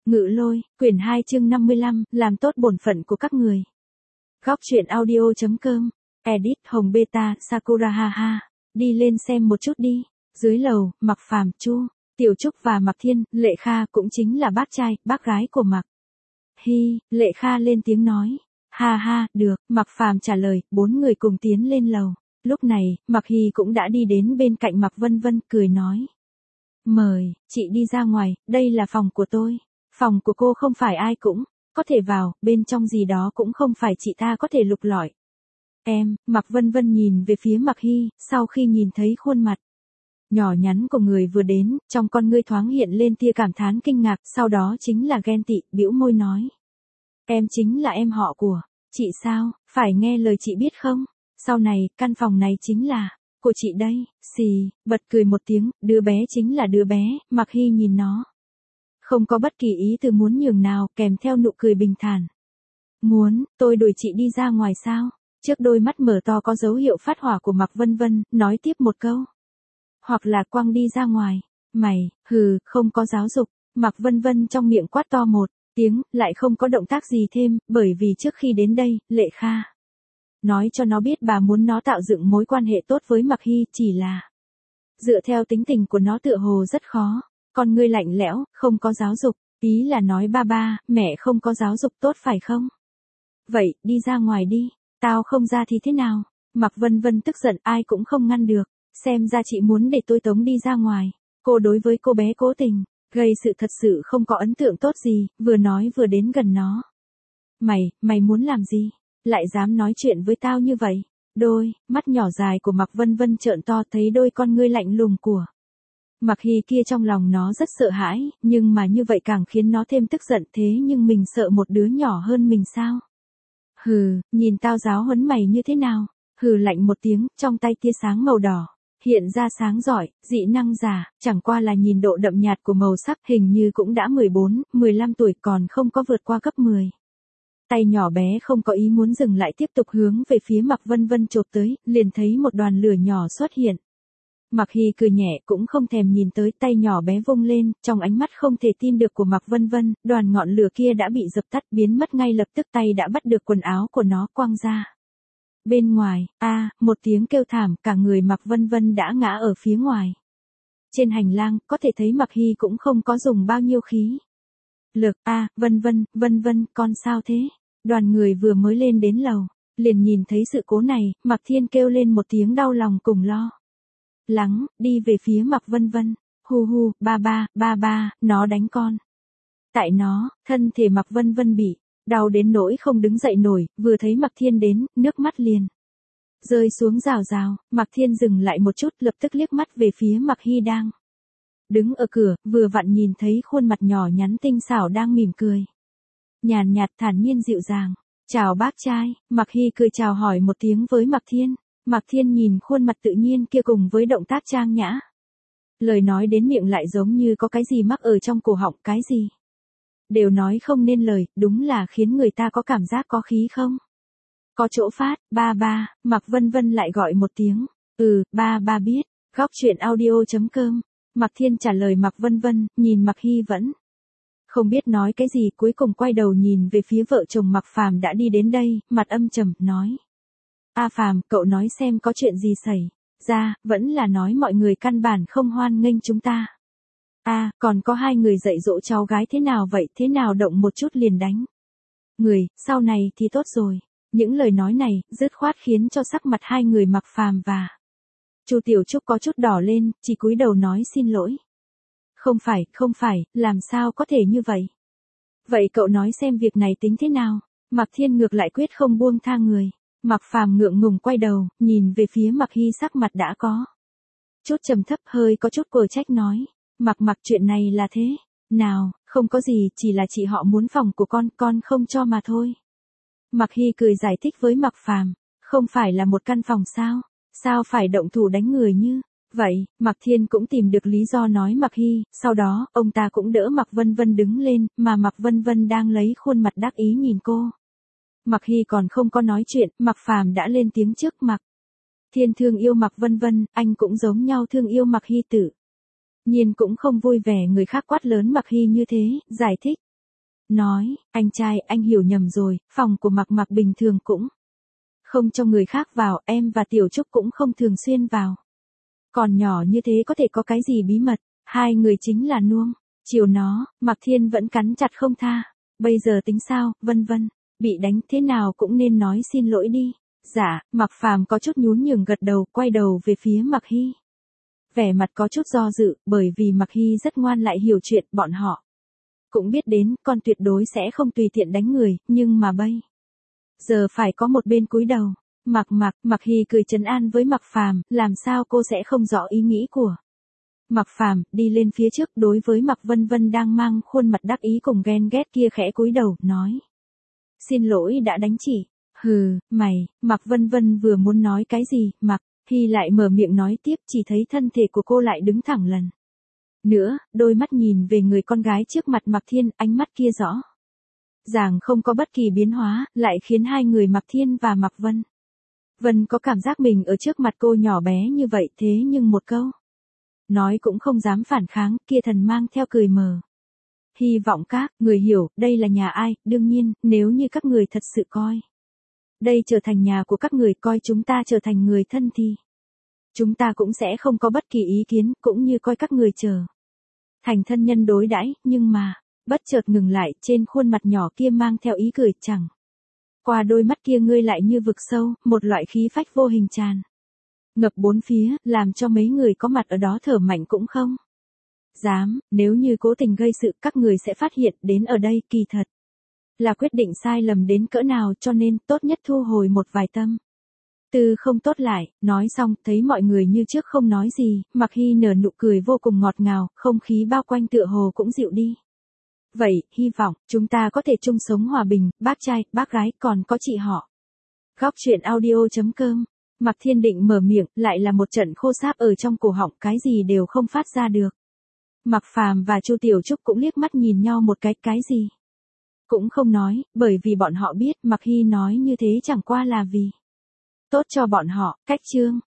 Ngự Lôi, quyển 2 chương 55, làm tốt bổn phận của các người. Góc truyện audio.com, edit Hồng Beta, Sakura haha. Đi lên xem một chút đi. Dưới lầu, Mạc Phàm, Chu, Tiểu Trúc và Mạc Thiên, Lệ Kha cũng chính là bác trai, bác gái của Mạc Hy. Lệ Kha lên tiếng nói. Ha ha, được, Mạc Phàm trả lời, bốn người cùng tiến lên lầu. Lúc này, Mạc Hy cũng đã đi đến bên cạnh Mạc Vân Vân, cười nói. Mời, chị đi ra ngoài, đây là phòng của tôi. Phòng của cô không phải ai cũng có thể vào, bên trong gì đó cũng không phải chị ta có thể lục lọi. Em, Mạc Vân Vân nhìn về phía Mạc Hy, sau khi nhìn thấy khuôn mặt nhỏ nhắn của người vừa đến, trong con ngươi thoáng hiện lên tia cảm thán kinh ngạc, sau đó chính là ghen tị, bĩu môi nói. Em chính là em họ của chị sao, phải nghe lời chị biết không? Sau này, căn phòng này chính là của chị đây. Xì, bật cười một tiếng, đứa bé chính là đứa bé. Mạc Hy nhìn nó, không có bất kỳ ý từ muốn nhường nào, kèm theo nụ cười bình thản. Muốn, tôi đuổi chị đi ra ngoài sao? Trước đôi mắt mở to có dấu hiệu phát hỏa của Mạc Vân Vân, nói tiếp một câu. Hoặc là quăng đi ra ngoài. Mày, hừ, không có giáo dục. Mạc Vân Vân trong miệng quát to một tiếng, lại không có động tác gì thêm, bởi vì trước khi đến đây, Lệ Kha nói cho nó biết bà muốn nó tạo dựng mối quan hệ tốt với Mạc Hy, chỉ là dựa theo tính tình của nó tựa hồ rất khó. Con ngươi lạnh lẽo, không có giáo dục, ý là nói ba, mẹ không có giáo dục tốt phải không? Vậy, đi ra ngoài đi, tao không ra thì thế nào? Mạc Vân Vân tức giận, ai cũng không ngăn được, xem ra chị muốn để tôi tống đi ra ngoài. Cô đối với cô bé cố tình gây sự thật sự không có ấn tượng tốt gì, vừa nói vừa đến gần nó. Mày muốn làm gì? Lại dám nói chuyện với tao như vậy? Đôi mắt nhỏ dài của Mạc Vân Vân trợn to, thấy đôi con ngươi lạnh lùng của Mạc Hy kia, trong lòng nó rất sợ hãi, nhưng mà như vậy càng khiến nó thêm tức giận. Thế nhưng mình sợ một đứa nhỏ hơn mình sao? Hừ, nhìn tao giáo huấn mày như thế nào? Hừ lạnh một tiếng, trong tay tia sáng màu đỏ hiện ra sáng rọi, dị năng giả, chẳng qua là nhìn độ đậm nhạt của màu sắc, hình như cũng đã 14, 15 tuổi, còn không có vượt qua cấp 10. Tay nhỏ bé không có ý muốn dừng lại, tiếp tục hướng về phía Mạc Vân Vân chộp tới, liền thấy một đoàn lửa nhỏ xuất hiện. Mạc Hy cười nhẹ, cũng không thèm nhìn tới, tay nhỏ bé vung lên, trong ánh mắt không thể tin được của Mạc Vân Vân, đoàn ngọn lửa kia đã bị dập tắt, biến mất ngay lập tức, tay đã bắt được quần áo của nó quăng ra. Bên ngoài, một tiếng kêu thảm, cả người Mạc Vân Vân đã ngã ở phía ngoài. Trên hành lang, có thể thấy Mạc Hy cũng không có dùng bao nhiêu khí lực. Vân Vân, con sao thế? Đoàn người vừa mới lên đến lầu, liền nhìn thấy sự cố này, Mạc Thiên kêu lên một tiếng đau lòng cùng lo lắng, đi về phía Mạc Vân Vân. Hu, ba, nó đánh con. Tại nó, thân thể Mạc Vân Vân bị đau đến nỗi không đứng dậy nổi, vừa thấy Mạc Thiên đến, nước mắt liền rơi xuống rào rào. Mạc Thiên dừng lại một chút, lập tức liếc mắt về phía Mạc Hy đang đứng ở cửa, vừa vặn nhìn thấy khuôn mặt nhỏ nhắn tinh xảo đang mỉm cười. Nhàn nhạt, thản nhiên, dịu dàng. Chào bác trai. Mạc Hy cười chào hỏi một tiếng với Mạc Thiên. Mạc Thiên nhìn khuôn mặt tự nhiên kia cùng với động tác trang nhã. Lời nói đến miệng lại giống như có cái gì mắc ở trong cổ họng, cái gì đều nói không nên lời, đúng là khiến người ta có cảm giác có khí không có chỗ phát. Ba, Mạc Vân Vân lại gọi một tiếng. Ba biết. Góc truyện audio.com. Mạc Thiên trả lời Mạc Vân Vân, nhìn Mạc Hy vẫn không biết nói cái gì, cuối cùng quay đầu nhìn về phía vợ chồng Mạc Phàm đã đi đến đây, mặt âm trầm, nói. Phàm, cậu nói xem có chuyện gì xảy ra, vẫn là nói mọi người căn bản không hoan nghênh chúng ta. Còn có hai người dạy dỗ cháu gái thế nào vậy, thế nào động một chút liền đánh người, sau này thì tốt rồi. Những lời nói này, dứt khoát khiến cho sắc mặt hai người Mạc Phàm và Chu Tiểu Trúc có chút đỏ lên, chỉ cúi đầu nói xin lỗi. Không phải, làm sao có thể như vậy? Vậy cậu nói xem việc này tính thế nào? Mạc Thiên ngược lại quyết không buông tha người. Mạc Phàm ngượng ngùng quay đầu, nhìn về phía Mạc Hy, sắc mặt đã có chút trầm thấp, hơi có chút cờ trách nói. Mạc, chuyện này là thế nào? Không có gì, chỉ là chị họ muốn phòng của con không cho mà thôi. Mạc Hy cười giải thích với Mạc Phàm, không phải là một căn phòng sao? Sao phải động thủ đánh người như vậy? Mạc Thiên cũng tìm được lý do nói Mạc Hy, sau đó, ông ta cũng đỡ Mạc Vân Vân đứng lên, mà Mạc Vân Vân đang lấy khuôn mặt đắc ý nhìn cô. Mạc Hy còn không có nói chuyện, Mạc Phàm đã lên tiếng trước. Mạc Thiên thương yêu Mạc Vân Vân, anh cũng giống nhau thương yêu Mạc Hy, tự nhiên cũng không vui vẻ người khác quát lớn Mạc Hy như thế, giải thích. nói, anh trai, anh hiểu nhầm rồi, phòng của Mặc Mặc bình thường cũng không cho người khác vào, em và Tiểu Trúc cũng không thường xuyên vào. Còn nhỏ như thế có thể có cái gì bí mật, hai người chính là nuông, chiều nó, Mạc Thiên vẫn cắn chặt không tha. Bây giờ tính sao, vân vân, bị đánh thế nào cũng nên nói xin lỗi đi. Dạ, Mạc Phàm có chút nhún nhường gật đầu, quay đầu về phía Mạc Hy. Vẻ mặt có chút do dự, bởi vì Mạc Hy rất ngoan lại hiểu chuyện, bọn họ cũng biết đến, con tuyệt đối sẽ không tùy tiện đánh người, nhưng mà bây giờ phải có một bên cúi đầu. Mạc Hy cười trấn an với Mạc Phàm, làm sao cô sẽ không rõ ý nghĩ của Mạc Phàm, đi lên phía trước đối với Mạc Vân Vân đang mang khuôn mặt đắc ý cùng ghen ghét kia khẽ cúi đầu, nói. Xin lỗi đã đánh chị. Hừ, mày, Mạc Vân Vân vừa muốn nói cái gì, Mạc Hy lại mở miệng nói tiếp, chỉ thấy thân thể của cô lại đứng thẳng lần nữa, đôi mắt nhìn về người con gái trước mặt Mạc Thiên, ánh mắt kia rõ ràng không có bất kỳ biến hóa, lại khiến hai người Mạc Thiên và Mạc Vân có cảm giác mình ở trước mặt cô nhỏ bé như vậy, thế nhưng một câu nói cũng không dám phản kháng, kia thần mang theo cười mờ. Hy vọng các người hiểu, đây là nhà ai, đương nhiên, nếu như các người thật sự coi đây trở thành nhà của các người, coi chúng ta trở thành người thân thì chúng ta cũng sẽ không có bất kỳ ý kiến, cũng như coi các người trở thành thân nhân đối đãi, nhưng mà, bất chợt ngừng lại, trên khuôn mặt nhỏ kia mang theo ý cười, chẳng qua đôi mắt kia ngươi lại như vực sâu, một loại khí phách vô hình tràn ngập bốn phía, làm cho mấy người có mặt ở đó thở mạnh cũng không dám, nếu như cố tình gây sự, các người sẽ phát hiện đến ở đây, kỳ thật là quyết định sai lầm đến cỡ nào, cho nên tốt nhất thu hồi một vài tâm tư không tốt lại. Nói xong, thấy mọi người như trước không nói gì, Mạc Hy nở nụ cười vô cùng ngọt ngào, không khí bao quanh tựa hồ cũng dịu đi. Vậy, hy vọng chúng ta có thể chung sống hòa bình, bác trai, bác gái, còn có chị họ. Góc truyện audio.com. Mạc Thiên định mở miệng, lại là một trận khô sáp ở trong cổ họng, cái gì đều không phát ra được. Mạc Phàm và Chu Tiểu Trúc cũng liếc mắt nhìn nhau một cái gì cũng không nói, bởi vì bọn họ biết Mạc Hy nói như thế chẳng qua là vì tốt cho bọn họ. Cách chương